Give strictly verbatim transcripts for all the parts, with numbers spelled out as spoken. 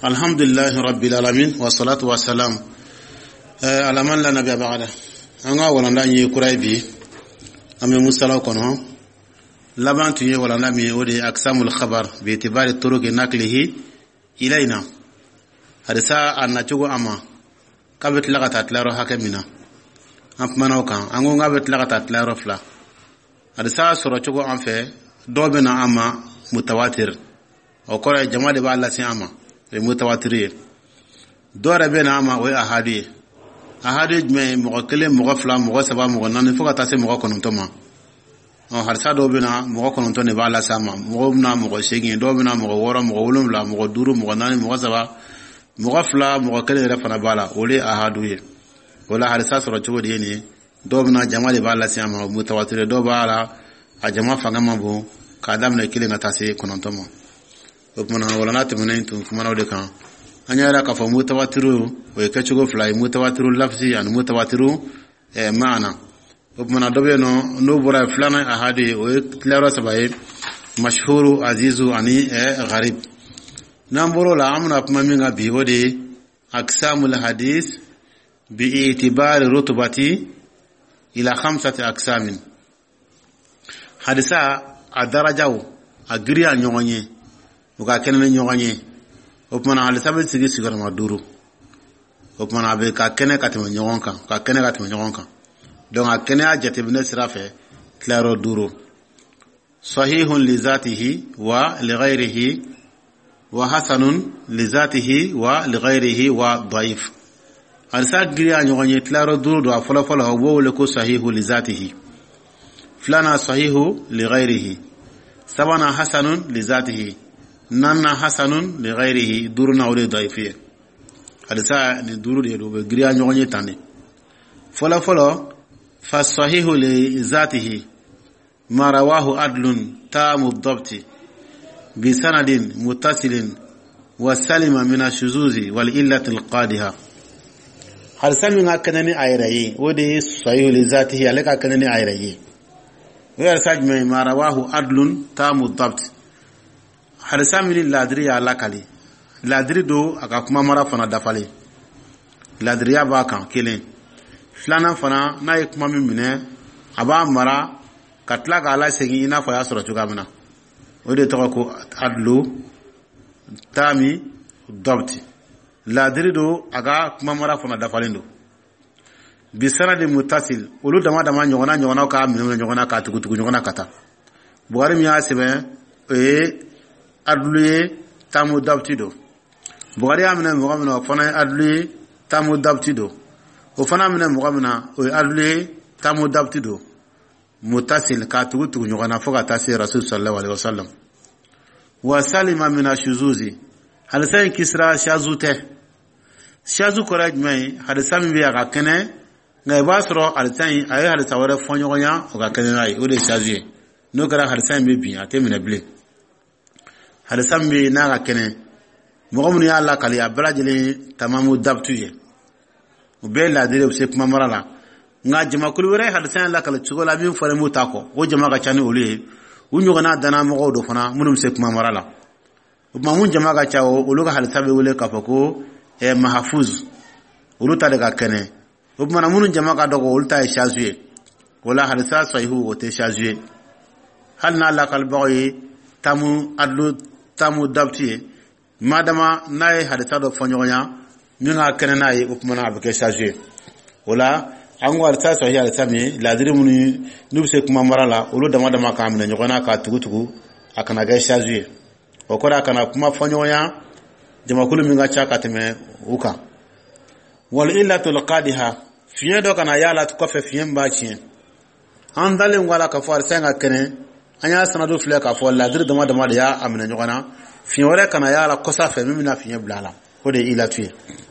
Alhamdulillah rabbil alamin wa salatu wa salam ala man la nabiyya ba'da. Anga wala ndanyi kurai bi ame musala kono labantu ye wala nami odi aksamul khabar bi itibari turuki naklihi ilaina hadisa annachugo ama kabet lagata tlaro hakemina ampmana kan ango ngabet lagata tlaro fla hadisa sura chugo anfe dobena ama mutawatir o kora jama de ba Allah sin ama mutawatir dora bena ama wa ahadi ahadi me mo kele mo fla mo saba mo nan fo kata se mo ko non toma o harsa do bena mo ko non to ne ba Allah sama mo na mo shegi do bena mo woro mo wulum la mo duru mo nan mo saba mo fla mo kele re fana bala ole ahadu ye wala harsa sura chugo de ni do bena jama de ba Allah sama mutawatir do bala a jama fanga mabo kadam ne kile ngata se ko non toma opmana wala natumene tu kuma no de kan anyara ka fa mutawatiru we kachugo fly mutawatiru lafzi an mutawatiru e maana opmana dobe no no bora flana ahadi we claro sabaye mashhuru azizu ani e gharib namboro la amna pmaminga bi wode aksamul hadith bi itibari rutubati ila khamsati aksamin hadisa adarajaw agriya nyonye uka kenene nyoganye opmana ale sabel sigi sigara maduru opmana abe ka kene katema nyogonka ka kene katema nyogonka donc a kene a jate bine sirafe claro duro sahihun li zatihi wa li ghayrihi wa hasanun li zatihi wa li ghayrihi wa dhaif al sagri a nyoganye claro duro do folo folo wo le ko sahihu li zatihi flana sahihu li ghayrihi sabana hasanun li zatihi nanna hasanun li ghayrihi duruna wala daifiya alisa ni duru de do be griya nyonye tane fola fola fa sahihu li zatihi ma rawahu adlun tamu dhabti bi sanadin muttasilin wa salima min ashuzuzi wal illati al qadiha hal sami ngakanani ayrayi wodi sahihu li zatihi alaka kanani ayrayi wa sajma ma rawahu adlun tamu dhabti halisami ladri ya lakali ladri do aka kuma mara fana dafale ladri ya ba kan kelen flana fana na yi kuma mimine aba mara katla ga ala segi ina fa ya sura juga mina ode to ko adlu tami dabti ladri do aka kuma mara fana dafale ndo bi sanadi muttasil ulu dama dama nyona nyona ka minuna nyona ka tugu tugu nyona kata buhari mi asibe e adluye tamu dabtido bugari amna mugamna fana adluye tamu dabtido o fana amna mugamna o adluye tamu dabtido mutasil ka tugu tugu nyogana foga tasi rasul sallallahu alaihi wasallam wa salima min ashuzuzi hal sai kisra shazute shazu koraj mai hal sami biya ka kene ngai basro hal sai ay hal tawara fonyonya o ka kene ay o de shazuye no kara hal sai be bi atemina ble hal sambi naga kene mogom ni Allah kali abrajili tamamu dabtuye ubela dire se kuma marala nga jama kulure hal san Allah kala chugola min fare mutako o jama ga chani ole unyo gana dana mogo do fana munum se kuma marala mamun jama ga chawo uluga hal sabe wole kafako e mahfuz uluta daga kene ubmana munun jama ga dogo ulta e shazuye wala hal sa sahihu o te shazuye hal na Allah kal bawi tamu adlu tamu dabtiye madama naye hadisa do fonyonya minga kene naye upmana abike charger wala ango arta so ya tami ladiri muni nubse kuma marala ulu dama dama ka amna nyogona ka tugutugu akana ga charger okora kana kuma fonyonya jama kulu minga chaka teme uka wal illatul qadiha fiye do kana yala to kofe fiye mbachi andale ngala ka far senga kene anya sanadu fle ka fo ladiri dama dama ya amna nyogona fiore kana yala kosa fe mimina fiye blala hode ila tuye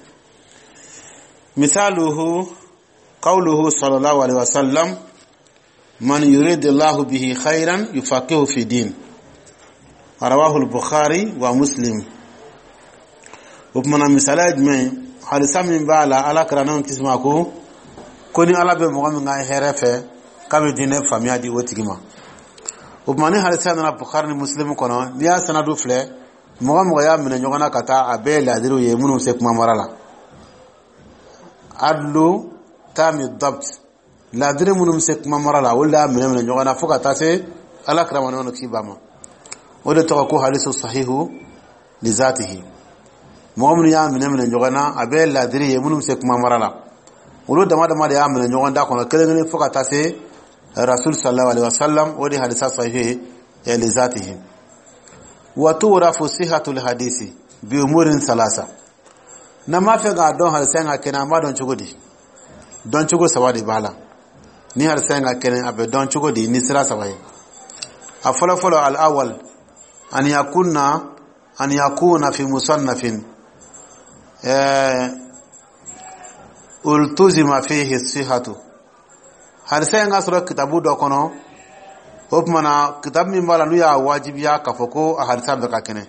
misaluhu qawluhu sallallahu alaihi wasallam man yuridillahu bihi khairan yufaqihu fi din rawahu al-bukhari wa muslim upmana misalaj me halisa min bala ala kranan kismako koni ala be mo nga herefe kabe dine famia di wotigima upmane halisa na bukhari ni muslim kono dia sanadu fle mɔgɔ mɔgɔ y'a minɛ ɲɔgɔn na ka taa a bɛɛ laadiriw ye minnu se kuma mara la adlu tami dabt laadiri minnu se kuma mara la olu y'a minɛ minɛ ɲɔgɔn na fo ka taa se ala kira mɔnɔ kisi ba ma o de tɔgɔ ko hadisu sahihu li zatihi mɔgɔ minnu y'a minɛ minɛ ɲɔgɔn na a bɛɛ laadiri ye minnu se kuma mara la olu dama dama de y'a minɛ ɲɔgɔn da kɔnɔ kelen kelen fo ka taa se rasul sallallahu alaihi wasallam o de hadisa sahihi li zatihi wa tu'rafu sihhatul hadisi bi umurin salasa na ma fɛ ka dɔn hadisan ka kɛnɛ an b'a dɔn cogo di dɔn cogo saba de b'a la ni hadisan ka kɛnɛ a bɛ dɔn cogo di ni sira saba ye a fɔlɔ fɔlɔ al awwal an yakunna an yakuna fi musannafin ultuzima fihi sihhatu hadisan ka sɔrɔ kitabu dɔ kɔnɔ o tumana kitabu min b'a la n'u y'a wajibiya k'a fɔ ko a hadisa bɛɛ ka kɛnɛ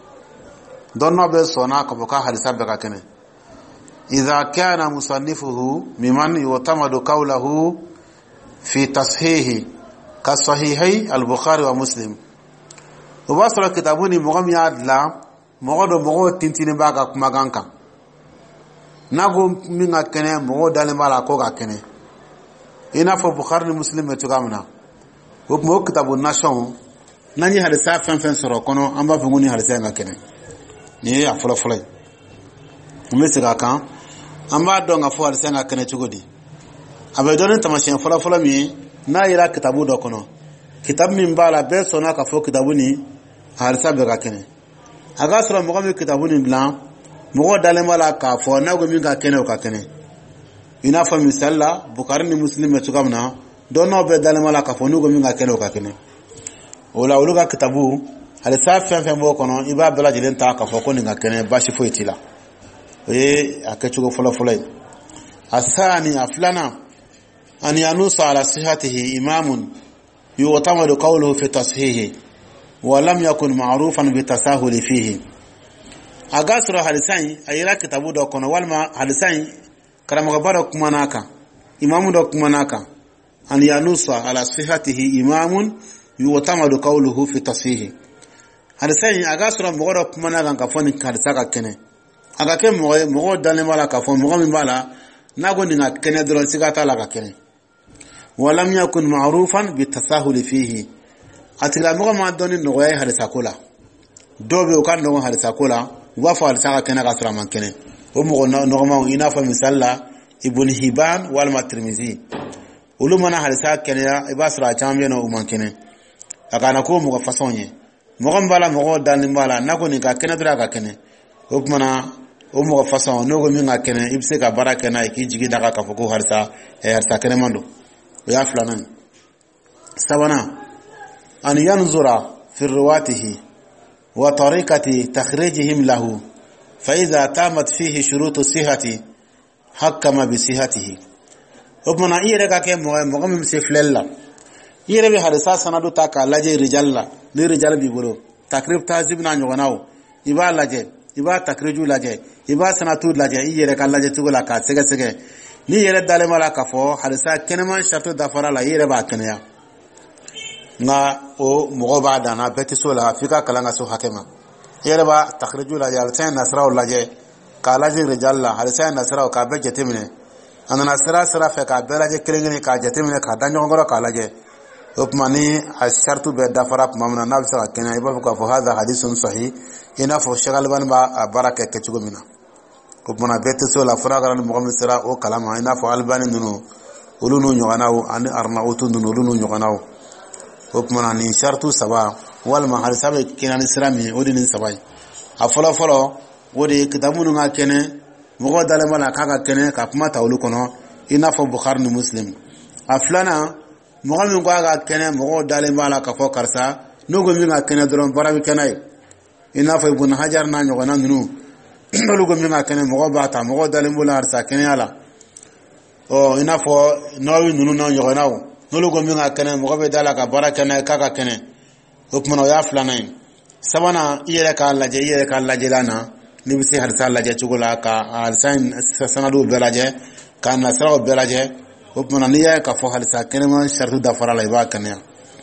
dɔnnɔ bɛ sɔnna k'a fɔ k'a hadisa bɛɛ ka kɛnɛ idha kana musannifuhu mimman yu'tamadu qawluhu fi tashihi ka sahihai al-bukhari wa muslim o b'a sɔrɔ kitabu ni mɔgɔ min y'a dilan mɔgɔ dɔ mɔgɔw tintinin b'a ka kumakan kan n'a ko min ka kɛnɛ mɔgɔw dalen b'a la ko ka kɛnɛ i n'a fɔ bukhari ni muslim bɛ cogoya min na o tuma o kitabu nation n'an ye hadisa fɛn fɛn sɔrɔ kɔnɔ an b'a fɔ ko ni hadisa in ka kɛnɛ nin ye a fɔlɔ fɔlɔ ye n bɛ segin a kan an b'a dɔn ka fɔ hadisa in ka kɛnɛ cogo di a bɛ dɔn ni taamasiyɛn fɔlɔ fɔlɔ min ye n'a yera kitabu dɔ kɔnɔ kitabu min b'a la bɛɛ sɔnna ka fɔ kitabu ni hadisa bɛɛ ka kɛnɛ a k'a sɔrɔ mɔgɔ min kitabu nin dilan mɔgɔ dalen b'a la k'a fɔ n'a ko min ka kɛnɛ o ka kɛnɛ i n'a fɔ misali la bukari ni muslim bɛ cogoya min na dɔnnaw bɛɛ dalen b'a la k'a fɔ n'u ko min ka kɛnɛ o ka kɛnɛ o la olu ka kitabu hadisa fɛn fɛn b'o kɔnɔ i b'a bɛɛ lajɛlen ta k'a fɔ ko nin ka kɛnɛ baasi foyi t'i la o ye a kɛcogo fɔlɔ fɔlɔ ye a saani a filanan an yanusa ala sihatihi imamun yu'tamadu qawluhu fi tashihi wa lam yakun ma'rufan bi tasahuli fihi a ga sɔrɔ hadisa in a yera kitabu dɔ kɔnɔ walima hadisa in karamɔgɔba dɔ kumana kan imamu dɔ kumana kan an yanusa ala sihatihi imamun yu'tamadu qawluhu fi tashihi hadisa in a ga sɔrɔ mɔgɔ dɔ kumana kan ka fɔ nin hadisa ka kɛnɛ a ka kɛ mɔgɔ ye mɔgɔ dalen b'a la ka fɔ mɔgɔ min b'a la n'a ko nin ka kɛnɛ dɔrɔn siga t'a la ka kɛnɛ wa lam yakun ma'rufan bi tasahuli fihi a tigilamɔgɔ ma dɔn ni nɔgɔya ye hadisa ko la dɔw bɛ yen u ka nɔgɔn hadisa ko la u b'a fɔ hadisa ka kɛnɛ ka sɔrɔ a man kɛnɛ o mɔgɔ nɔgɔmaw i n'a fɔ misali la ibn hibban walima tirmizi olu mana hadisa kɛnɛya i b'a sɔrɔ a caman bɛ yen nɔ u man kɛnɛ a kana ko mɔgɔ fasɔn ye mɔgɔ min b'a la mɔgɔ dalen b'a la n'a ko nin ka kɛnɛ dɔrɔn a ka kɛnɛ o tumana o mɔgɔ fasɔn n'o ko min ka kɛnɛ i bɛ se ka baara kɛ n'a ye k'i jigi daga k'a fɔ ko hadisa hadisa kɛnɛman don o y'a filanan sabanan an yanzura fi ruwatihi wa tariqati takhrijihim lahu fa idha tamat fihi shurutu sihhati hakama bi sihhatihi o tumana i yɛrɛ ka kɛ mɔgɔ mɔgɔ min bɛ se filɛli la i yɛrɛ bɛ hadisa sanadu ta k'a lajɛ rijal la ni rijal b'i bolo takrib tahzib n'a ɲɔgɔnnaw i b'a lajɛ i b'a takriju lajɛ i b'a sanatu lajɛ i yɛrɛ ka lajɛ cogo la k'a sɛgɛsɛgɛ ni yɛrɛ dalen b'a la k'a fɔ hadisa kɛnɛman sarito dafara la i yɛrɛ b'a kɛnɛya nka o mɔgɔ b'a dan na bɛɛ tɛ so la f'i ka kalan ka so hakɛ ma i yɛrɛ b'a takriju lajɛ hadisa in nasiraw lajɛ k'a lajɛ rijal la hadisa in nasiraw k'a bɛɛ jateminɛ a nana sira sira fɛ k'a bɛɛ lajɛ kelen kelen k'a jateminɛ k'a da ɲɔgɔn kɔrɔ k'a lajɛ o tuma ni a sarito bɛɛ dafara tuma min na n'a bɛ se ka kɛnɛya i b'a fɔ k'a fɔ hadha hadisun sahih i n'a fɔ Sheikh Albani b'a baara kɛ kɛcogo min na o tuma bɛɛ tɛ so la fo n'a kɛra ni mɔgɔ min sera o kalama i n'a fɔ Albani ninnu olu n'u ɲɔgɔnnaw ani Arnautu ninnu olu n'u ɲɔgɔnnaw o tuma ni sarito saba walima hadisa bɛ kɛnɛya ni sira min ye o de ni saba ye a fɔlɔ fɔlɔ o de ye kitabu minnu ka kɛnɛ mɔgɔ dalen b'a la k'a ka kɛnɛ ka kuma ta olu kɔnɔ i n'a fɔ Bukhari ni Muslim a filanan mɔgɔ min ko a ka kɛnɛ mɔgɔ dalen b'a la k'a fɔ karisa n'o ko min ka kɛnɛ dɔrɔn baara bɛ kɛnɛ ye i n'a fɔ Ibn Hajar n'a ɲɔgɔnna ninnu n'olu ko min ka kɛnɛ mɔgɔ b'a ta mɔgɔ dalen b'o la halisa kɛnɛya la ɔ i n'a fɔ Nawawi ninnu n'a ɲɔgɔnnaw n'olu ko min ka kɛnɛ mɔgɔ bɛ da la ka baara kɛnɛ k'a ka kɛnɛ o tuma o y'a filanan ye sabanan i yɛrɛ k'a lajɛ i yɛrɛ k'a lajɛlan na n'i bɛ se halisa lajɛ cogo la ka halisa sanadu bɛɛ lajɛ k'a nasiraw bɛɛ lajɛ o tuma n'i y'a ye k'a fɔ halisa kɛnɛma sarito dafara la i b'a kɛnɛya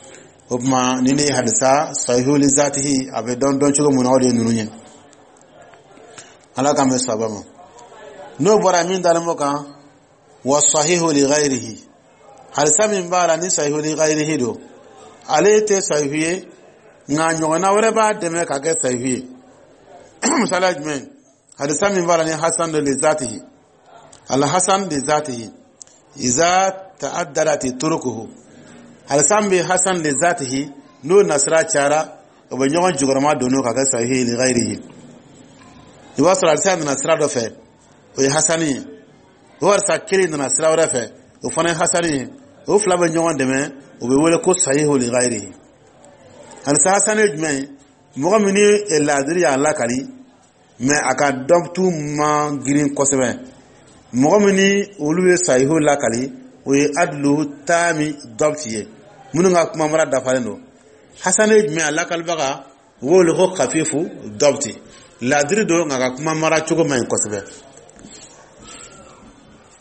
o kuma ni ne hadisa sahihu li zatihi abe don don chugo mun awde nunu nyen ala ka me sabama no bora min dalamo kan wa sahihu li ghairihi hadisa min bara ni sahihu li ghairihi do alete sahihi nga nyona wore ba deme ka ke sahihi misalaj men hadisa min bara ni hasan li zatihi al hasan li zatihi iza ta'addadat turukuhu hadisa bi hasan li zatihi no nasra chara o be nyon jugorma do no ka ke sahihi li ghairihi iwasra al nasra do fe o hasani o sa kiri nasra wore fe o fana hasani o fla be nyon deme o be wole ko sahihu li ghairihi al hasani jme mo mini el adri Allah kali mais aka dobtu ma girin kosebe mo mini oluwe sahihu la kali o adlu tami dobtiye munu nga kuma mara dafale no hasani jme Allah kalbaga wole ko khafifu dobti ladri do nga kuma mara chugo mai kosebe